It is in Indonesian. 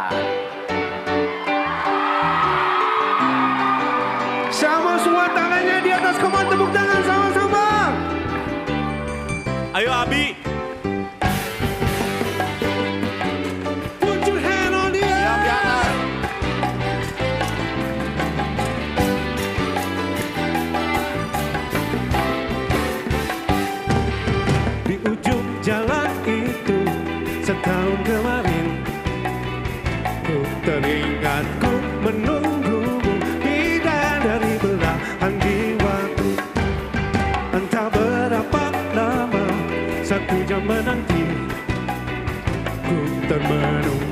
Sama semua tangannya di atas, come on, tepuk tangan sama-sama. Ayo Abi. Put your hand on the air. Siap, Yana. Di ujung jalan itu setahun kemarin, ku teringat ku menunggumu, bidadari belahan jiwaku. Entah berapa lama, 1 jam menanti, ku termenung